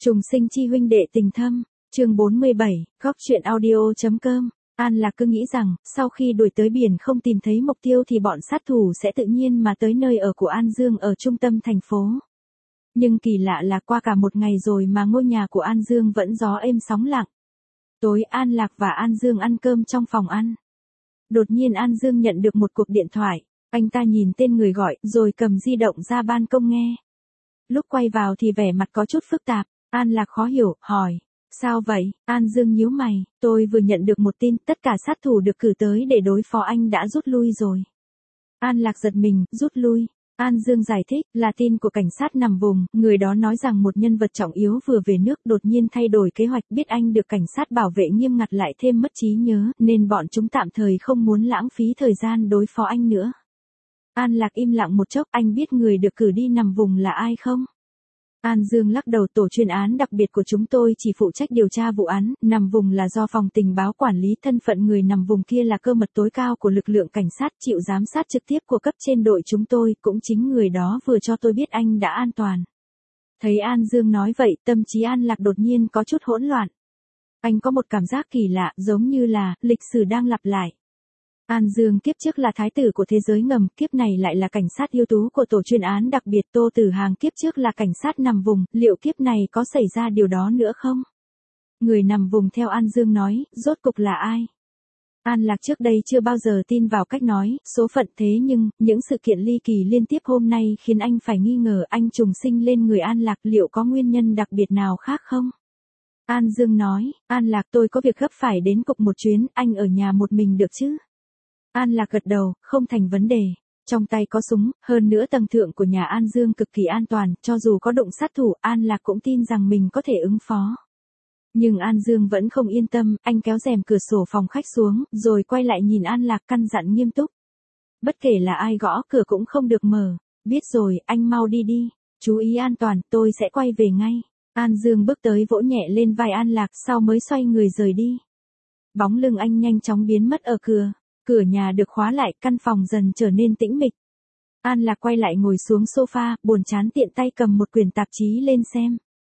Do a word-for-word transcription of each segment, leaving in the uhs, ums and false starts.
Trùng sinh chi huynh đệ tình thâm, chương bốn mươi bảy, góc truyện audio.com. An Lạc cứ nghĩ rằng, sau khi đuổi tới biển không tìm thấy mục tiêu thì bọn sát thủ sẽ tự nhiên mà tới nơi ở của An Dương ở trung tâm thành phố. Nhưng kỳ lạ là qua cả một ngày rồi mà ngôi nhà của An Dương vẫn gió êm sóng lặng. Tối An Lạc và An Dương ăn cơm trong phòng ăn. Đột nhiên An Dương nhận được một cuộc điện thoại, anh ta nhìn tên người gọi rồi cầm di động ra ban công nghe. Lúc quay vào thì vẻ mặt có chút phức tạp, An Lạc khó hiểu, hỏi, sao vậy? An Dương nhíu mày, tôi vừa nhận được một tin, tất cả sát thủ được cử tới để đối phó anh đã rút lui rồi. An Lạc giật mình, rút lui. An Dương giải thích, là tin của cảnh sát nằm vùng, người đó nói rằng một nhân vật trọng yếu vừa về nước đột nhiên thay đổi kế hoạch, biết anh được cảnh sát bảo vệ nghiêm ngặt lại thêm mất trí nhớ, nên bọn chúng tạm thời không muốn lãng phí thời gian đối phó anh nữa. An Lạc im lặng một chốc, anh biết người được cử đi nằm vùng là ai không? An Dương lắc đầu, tổ chuyên án đặc biệt của chúng tôi chỉ phụ trách điều tra vụ án, nằm vùng là do phòng tình báo quản lý, thân phận người nằm vùng kia là cơ mật tối cao của lực lượng cảnh sát, chịu giám sát trực tiếp của cấp trên đội chúng tôi, cũng chính người đó vừa cho tôi biết anh đã an toàn. Thấy An Dương nói vậy, tâm trí An Lạc đột nhiên có chút hỗn loạn. Anh có một cảm giác kỳ lạ, giống như là, lịch sử đang lặp lại. An Dương kiếp trước là thái tử của thế giới ngầm, kiếp này lại là cảnh sát ưu tú của tổ chuyên án đặc biệt. Tô Tử Hàng kiếp trước là cảnh sát nằm vùng, liệu kiếp này có xảy ra điều đó nữa không? Người nằm vùng theo An Dương nói, rốt cục là ai? An Lạc trước đây chưa bao giờ tin vào cách nói, số phận, thế nhưng, những sự kiện ly kỳ liên tiếp hôm nay khiến anh phải nghi ngờ anh trùng sinh lên người An Lạc, liệu có nguyên nhân đặc biệt nào khác không? An Dương nói, An Lạc, tôi có việc gấp phải đến cục một chuyến, anh ở nhà một mình được chứ? An Lạc gật đầu, không thành vấn đề. Trong tay có súng, hơn nữa tầng thượng của nhà An Dương cực kỳ an toàn, cho dù có động sát thủ, An Lạc cũng tin rằng mình có thể ứng phó. Nhưng An Dương vẫn không yên tâm, anh kéo rèm cửa sổ phòng khách xuống, rồi quay lại nhìn An Lạc căn dặn nghiêm túc. Bất kể là ai gõ cửa cũng không được mở. Biết rồi, anh mau đi đi. Chú ý an toàn, tôi sẽ quay về ngay. An Dương bước tới vỗ nhẹ lên vai An Lạc, sau mới xoay người rời đi. Bóng lưng anh nhanh chóng biến mất ở cửa. Cửa nhà được khóa lại, căn phòng dần trở nên tĩnh mịch. An Lạc quay lại ngồi xuống sofa, buồn chán tiện tay cầm một quyển tạp chí lên xem.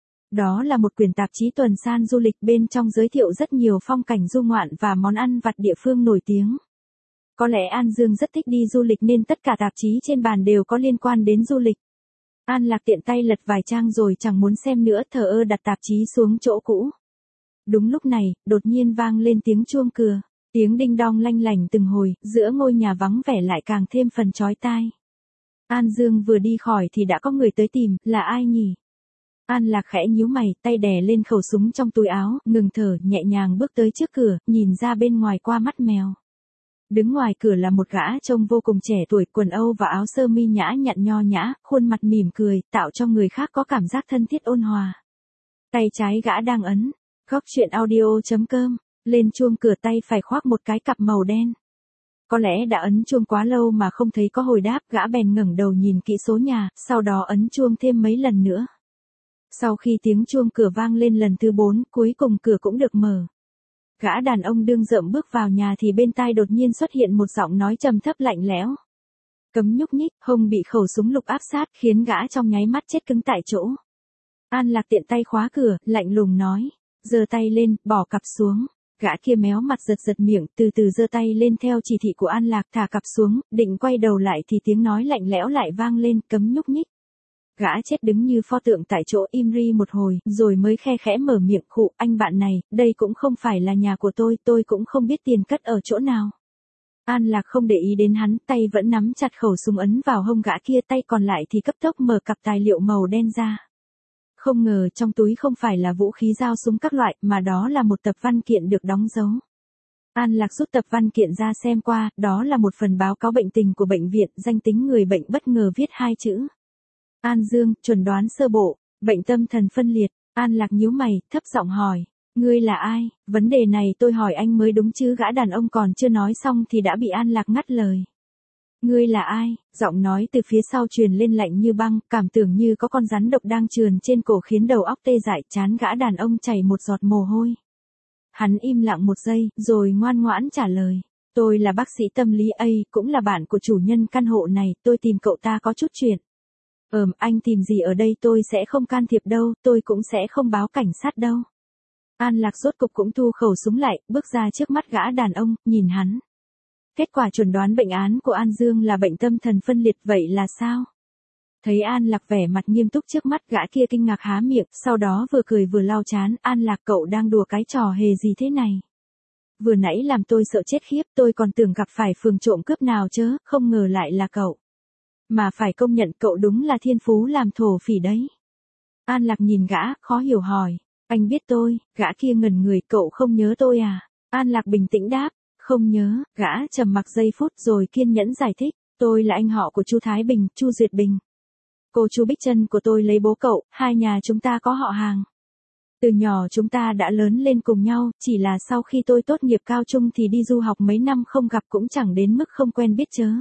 Đó là một quyển tạp chí tuần san du lịch, bên trong giới thiệu rất nhiều phong cảnh du ngoạn và món ăn vặt địa phương nổi tiếng. Có lẽ An Dương rất thích đi du lịch nên tất cả tạp chí trên bàn đều có liên quan đến du lịch. An Lạc tiện tay lật vài trang rồi chẳng muốn xem nữa, thờ ơ đặt tạp chí xuống chỗ cũ. Đúng lúc này, đột nhiên vang lên tiếng chuông cửa. Tiếng đinh đong lanh lảnh từng hồi, giữa ngôi nhà vắng vẻ lại càng thêm phần chói tai. An Dương vừa đi khỏi thì đã có người tới tìm, là ai nhỉ? An Lạc khẽ nhíu mày, tay đè lên khẩu súng trong túi áo, ngừng thở, nhẹ nhàng bước tới trước cửa, nhìn ra bên ngoài qua mắt mèo. Đứng ngoài cửa là một gã trông vô cùng trẻ tuổi, quần âu và áo sơ mi nhã nhặn nho nhã, khuôn mặt mỉm cười, tạo cho người khác có cảm giác thân thiết ôn hòa. Tay trái gã đang ấn, góc truyện audio.com. Lên chuông cửa, tay phải khoác một cái cặp màu đen. Có lẽ đã ấn chuông quá lâu mà không thấy có hồi đáp, gã bèn ngẩng đầu nhìn kỹ số nhà, sau đó ấn chuông thêm mấy lần nữa. Sau khi tiếng chuông cửa vang lên lần thứ bốn, cuối cùng cửa cũng được mở. Gã đàn ông đương dợm bước vào nhà thì bên tai đột nhiên xuất hiện một giọng nói trầm thấp lạnh lẽo. Cấm nhúc nhích, hông bị khẩu súng lục áp sát, khiến gã trong nháy mắt chết cứng tại chỗ. An Lạc tiện tay khóa cửa, lạnh lùng nói, giơ tay lên, bỏ cặp xuống. Gã kia méo mặt giật giật miệng, từ từ giơ tay lên theo chỉ thị của An Lạc, thả cặp xuống, định quay đầu lại thì tiếng nói lạnh lẽo lại vang lên, cấm nhúc nhích. Gã chết đứng như pho tượng tại chỗ, im ri một hồi, rồi mới khe khẽ mở miệng, khụ, anh bạn này, đây cũng không phải là nhà của tôi, tôi cũng không biết tiền cất ở chỗ nào. An Lạc không để ý đến hắn, tay vẫn nắm chặt khẩu súng ấn vào hông gã kia, tay còn lại thì cấp tốc mở cặp tài liệu màu đen ra. Không ngờ trong túi không phải là vũ khí dao súng các loại, mà đó là một tập văn kiện được đóng dấu. An Lạc rút tập văn kiện ra xem qua, đó là một phần báo cáo bệnh tình của bệnh viện, danh tính người bệnh bất ngờ viết hai chữ. An Dương, chuẩn đoán sơ bộ, bệnh tâm thần phân liệt. An Lạc nhíu mày, thấp giọng hỏi, ngươi là ai? Vấn đề này tôi hỏi anh mới đúng chứ? Gã đàn ông còn chưa nói xong thì đã bị An Lạc ngắt lời. Ngươi là ai? Giọng nói từ phía sau truyền lên lạnh như băng, cảm tưởng như có con rắn độc đang trườn trên cổ khiến đầu óc tê dại, trán gã đàn ông chảy một giọt mồ hôi. Hắn im lặng một giây, rồi ngoan ngoãn trả lời. Tôi là bác sĩ tâm lý A, cũng là bạn của chủ nhân căn hộ này, tôi tìm cậu ta có chút chuyện. Ừm, anh tìm gì ở đây tôi sẽ không can thiệp đâu, tôi cũng sẽ không báo cảnh sát đâu. An Lạc rốt cục cũng thu khẩu súng lại, bước ra trước mắt gã đàn ông, nhìn hắn. Kết quả chuẩn đoán bệnh án của An Dương là bệnh tâm thần phân liệt, vậy là sao? Thấy An Lạc vẻ mặt nghiêm túc trước mắt, gã kia kinh ngạc há miệng, sau đó vừa cười vừa lau chán. An Lạc, cậu đang đùa cái trò hề gì thế này? Vừa nãy làm tôi sợ chết khiếp, tôi còn tưởng gặp phải phường trộm cướp nào chớ, không ngờ lại là cậu. Mà phải công nhận cậu đúng là thiên phú làm thổ phỉ đấy. An Lạc nhìn gã, khó hiểu hỏi. Anh biết tôi? Gã kia ngẩn người, cậu không nhớ tôi à? An Lạc bình tĩnh đáp. Không nhớ. Gã trầm mặc giây phút rồi kiên nhẫn giải thích. Tôi là anh họ của Chu Thái Bình, Chu Duyệt Bình. Cô Chu Bích Trân của tôi lấy bố cậu, hai nhà chúng ta có họ hàng. Từ nhỏ chúng ta đã lớn lên cùng nhau, chỉ là sau khi tôi tốt nghiệp cao trung thì đi du học mấy năm không gặp cũng chẳng đến mức không quen biết chớ.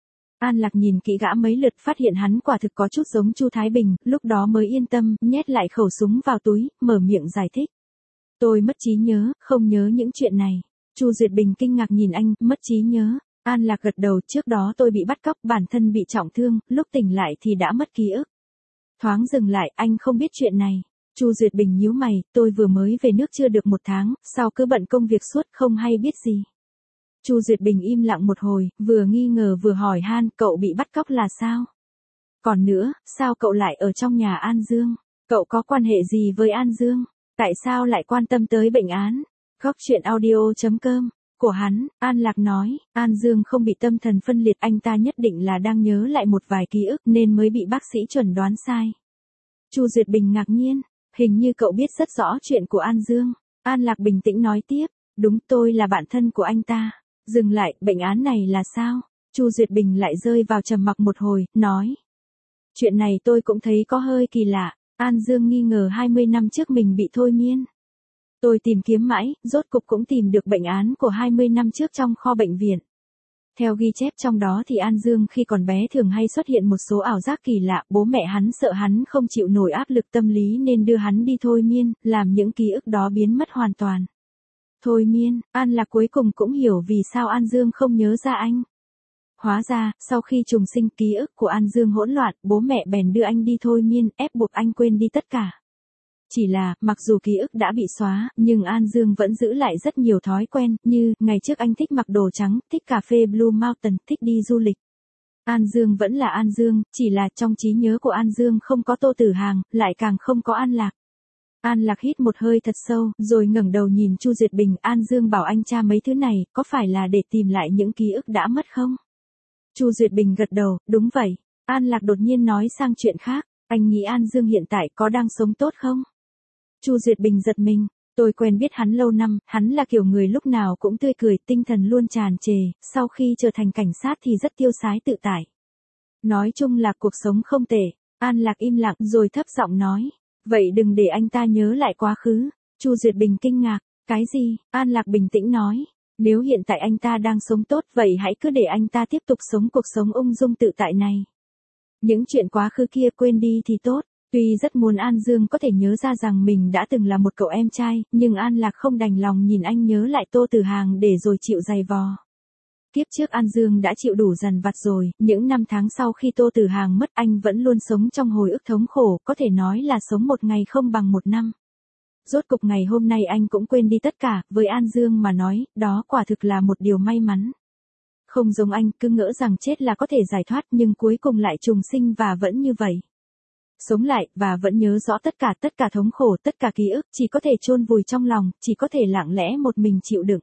An Lạc nhìn kỹ gã mấy lượt, phát hiện hắn quả thực có chút giống Chu Thái Bình, lúc đó mới yên tâm, nhét lại khẩu súng vào túi, mở miệng giải thích. Tôi mất trí nhớ, không nhớ những chuyện này. Chu Duyệt Bình kinh ngạc nhìn anh, mất trí nhớ. An Lạc gật đầu, trước đó tôi bị bắt cóc, bản thân bị trọng thương, lúc tỉnh lại thì đã mất ký ức. Thoáng dừng lại, anh không biết chuyện này. Chu Duyệt Bình nhíu mày, tôi vừa mới về nước chưa được một tháng, sao cứ bận công việc suốt không hay biết gì. Chu Duyệt Bình im lặng một hồi, vừa nghi ngờ vừa hỏi han, cậu bị bắt cóc là sao? Còn nữa, sao cậu lại ở trong nhà An Dương? Cậu có quan hệ gì với An Dương? Tại sao lại quan tâm tới bệnh án? Góc truyện audio chấm com của hắn, An Lạc nói, An Dương không bị tâm thần phân liệt, anh ta nhất định là đang nhớ lại một vài ký ức nên mới bị bác sĩ chuẩn đoán sai. Chu Duyệt Bình ngạc nhiên, hình như cậu biết rất rõ chuyện của An Dương. An Lạc bình tĩnh nói tiếp, đúng, tôi là bạn thân của anh ta. Dừng lại, bệnh án này là sao? Chu Duyệt Bình lại rơi vào trầm mặc một hồi, nói. Chuyện này tôi cũng thấy có hơi kỳ lạ, An Dương nghi ngờ hai mươi năm trước mình bị thôi miên. Tôi tìm kiếm mãi, rốt cục cũng tìm được bệnh án của hai mươi năm trước trong kho bệnh viện. Theo ghi chép trong đó thì An Dương khi còn bé thường hay xuất hiện một số ảo giác kỳ lạ, bố mẹ hắn sợ hắn không chịu nổi áp lực tâm lý nên đưa hắn đi thôi miên, làm những ký ức đó biến mất hoàn toàn. Thôi miên, An Lạc cuối cùng cũng hiểu vì sao An Dương không nhớ ra anh. Hóa ra, sau khi trùng sinh ký ức của An Dương hỗn loạn, bố mẹ bèn đưa anh đi thôi miên, ép buộc anh quên đi tất cả. Chỉ là, mặc dù ký ức đã bị xóa, nhưng An Dương vẫn giữ lại rất nhiều thói quen, như, ngày trước anh thích mặc đồ trắng, thích cà phê Blue Mountain, thích đi du lịch. An Dương vẫn là An Dương, chỉ là trong trí nhớ của An Dương không có Tô Tử Hàng, lại càng không có An Lạc. An Lạc hít một hơi thật sâu, rồi ngẩng đầu nhìn Chu Duyệt Bình, An Dương bảo anh tra mấy thứ này, có phải là để tìm lại những ký ức đã mất không? Chu Duyệt Bình gật đầu, đúng vậy. An Lạc đột nhiên nói sang chuyện khác, anh nghĩ An Dương hiện tại có đang sống tốt không? Chu Duyệt Bình giật mình, tôi quen biết hắn lâu năm, hắn là kiểu người lúc nào cũng tươi cười, tinh thần luôn tràn trề, sau khi trở thành cảnh sát thì rất tiêu sái tự tại. Nói chung là cuộc sống không tệ. An Lạc im lặng rồi thấp giọng nói. Vậy đừng để anh ta nhớ lại quá khứ. Chu Duyệt Bình kinh ngạc. Cái gì? An Lạc bình tĩnh nói. Nếu hiện tại anh ta đang sống tốt, vậy hãy cứ để anh ta tiếp tục sống cuộc sống ung dung tự tại này. Những chuyện quá khứ kia quên đi thì tốt. Tuy rất muốn An Dương có thể nhớ ra rằng mình đã từng là một cậu em trai, nhưng An Lạc không đành lòng nhìn anh nhớ lại Tô Tử Hàng để rồi chịu dày vò. Kiếp trước An Dương đã chịu đủ dằn vặt rồi, những năm tháng sau khi Tô Tử Hàng mất anh vẫn luôn sống trong hồi ức thống khổ, có thể nói là sống một ngày không bằng một năm. Rốt cục ngày hôm nay anh cũng quên đi tất cả, với An Dương mà nói, đó quả thực là một điều may mắn. Không giống anh, cứ ngỡ rằng chết là có thể giải thoát nhưng cuối cùng lại trùng sinh và vẫn như vậy. Sống lại, và vẫn nhớ rõ tất cả tất cả thống khổ, tất cả ký ức, chỉ có thể chôn vùi trong lòng, chỉ có thể lặng lẽ một mình chịu đựng.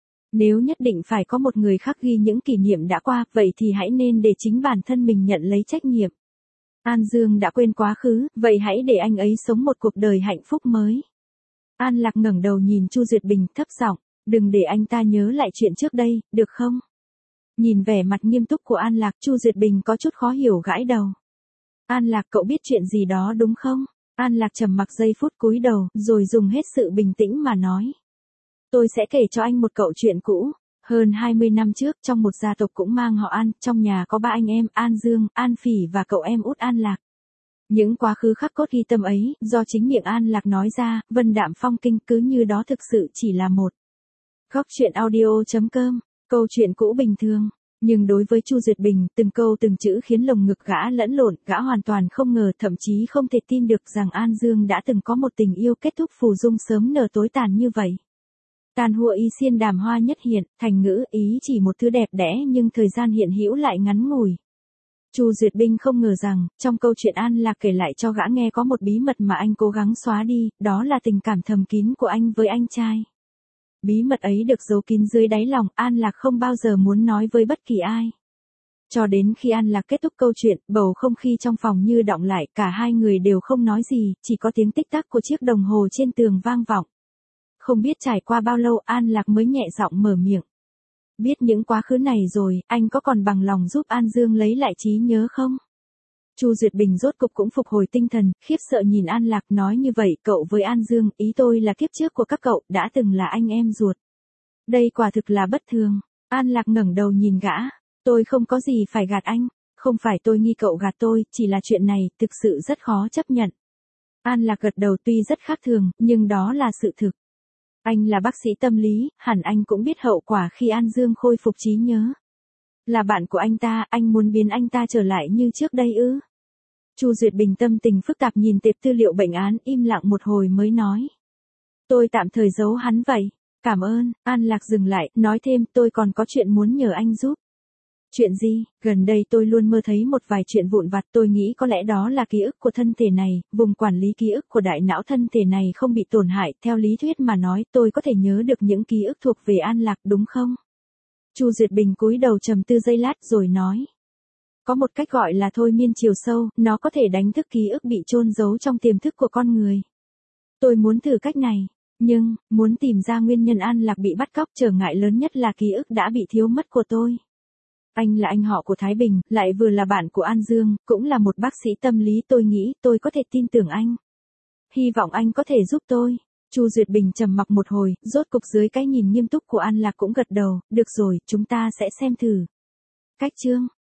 Nếu nhất định phải có một người khác ghi những kỷ niệm đã qua, vậy thì hãy nên để chính bản thân mình nhận lấy trách nhiệm. An Dương đã quên quá khứ, vậy hãy để anh ấy sống một cuộc đời hạnh phúc mới. An Lạc ngẩng đầu nhìn Chu Duyệt Bình thấp giọng, đừng để anh ta nhớ lại chuyện trước đây, được không? Nhìn vẻ mặt nghiêm túc của An Lạc, Chu Duyệt Bình có chút khó hiểu gãi đầu. An Lạc, cậu biết chuyện gì đó đúng không? An Lạc trầm mặc giây phút cúi đầu, rồi dùng hết sự bình tĩnh mà nói. Tôi sẽ kể cho anh một cậu chuyện cũ. Hơn hai mươi năm trước, trong một gia tộc cũng mang họ An, trong nhà có ba anh em, An Dương, An Phỉ và cậu em út An Lạc. Những quá khứ khắc cốt ghi tâm ấy, do chính miệng An Lạc nói ra, vân đạm phong kinh, cứ như đó thực sự chỉ là một. Góc truyện audio chấm com, câu chuyện cũ bình thường. Nhưng đối với Chu Duyệt Bình, từng câu từng chữ khiến lồng ngực gã lẫn lộn, gã hoàn toàn không ngờ, thậm chí không thể tin được rằng An Dương đã từng có một tình yêu kết thúc phù dung sớm nở tối tàn như vậy. Tàn hùa y xiên đàm hoa nhất hiện, thành ngữ ý chỉ một thứ đẹp đẽ nhưng thời gian hiện hữu lại ngắn ngủi. Chu Duyệt Bình không ngờ rằng, trong câu chuyện An Lạc kể lại cho gã nghe có một bí mật mà anh cố gắng xóa đi, đó là tình cảm thầm kín của anh với anh trai. Bí mật ấy được giấu kín dưới đáy lòng, An Lạc không bao giờ muốn nói với bất kỳ ai. Cho đến khi An Lạc kết thúc câu chuyện, bầu không khí trong phòng như đọng lại, cả hai người đều không nói gì, chỉ có tiếng tích tắc của chiếc đồng hồ trên tường vang vọng. Không biết trải qua bao lâu An Lạc mới nhẹ giọng mở miệng. Biết những quá khứ này rồi, anh có còn bằng lòng giúp An Dương lấy lại trí nhớ không? Chu Duyệt Bình rốt cục cũng phục hồi tinh thần, khiếp sợ nhìn An Lạc nói như vậy, cậu với An Dương, ý tôi là kiếp trước của các cậu, đã từng là anh em ruột. Đây quả thực là bất thường. An Lạc ngẩng đầu nhìn gã. Tôi không có gì phải gạt anh. Không phải tôi nghi cậu gạt tôi, chỉ là chuyện này, thực sự rất khó chấp nhận. An Lạc gật đầu tuy rất khác thường, nhưng đó là sự thực. Anh là bác sĩ tâm lý, hẳn anh cũng biết hậu quả khi An Dương khôi phục trí nhớ. Là bạn của anh ta, anh muốn biến anh ta trở lại như trước đây ư? Chu Duyệt Bình tâm tình phức tạp nhìn tệp tư liệu bệnh án, im lặng một hồi mới nói. Tôi tạm thời giấu hắn vậy. Cảm ơn. An Lạc dừng lại, nói thêm, tôi còn có chuyện muốn nhờ anh giúp. Chuyện gì? Gần đây tôi luôn mơ thấy một vài chuyện vụn vặt, tôi nghĩ có lẽ đó là ký ức của thân thể này, vùng quản lý ký ức của đại não thân thể này không bị tổn hại, theo lý thuyết mà nói, tôi có thể nhớ được những ký ức thuộc về An Lạc đúng không? Chu Duyệt Bình cúi đầu trầm tư giây lát rồi nói. Có một cách gọi là thôi miên chiều sâu, nó có thể đánh thức ký ức bị chôn giấu trong tiềm thức của con người. Tôi muốn thử cách này, nhưng, muốn tìm ra nguyên nhân An Lạc bị bắt cóc, trở ngại lớn nhất là ký ức đã bị thiếu mất của tôi. Anh là anh họ của Thái Bình, lại vừa là bạn của An Dương, cũng là một bác sĩ tâm lý, tôi nghĩ tôi có thể tin tưởng anh. Hy vọng anh có thể giúp tôi. Chu Duyệt Bình trầm mặc một hồi, rốt cục dưới cái nhìn nghiêm túc của An Lạc cũng gật đầu, được rồi, chúng ta sẽ xem thử. Cách chương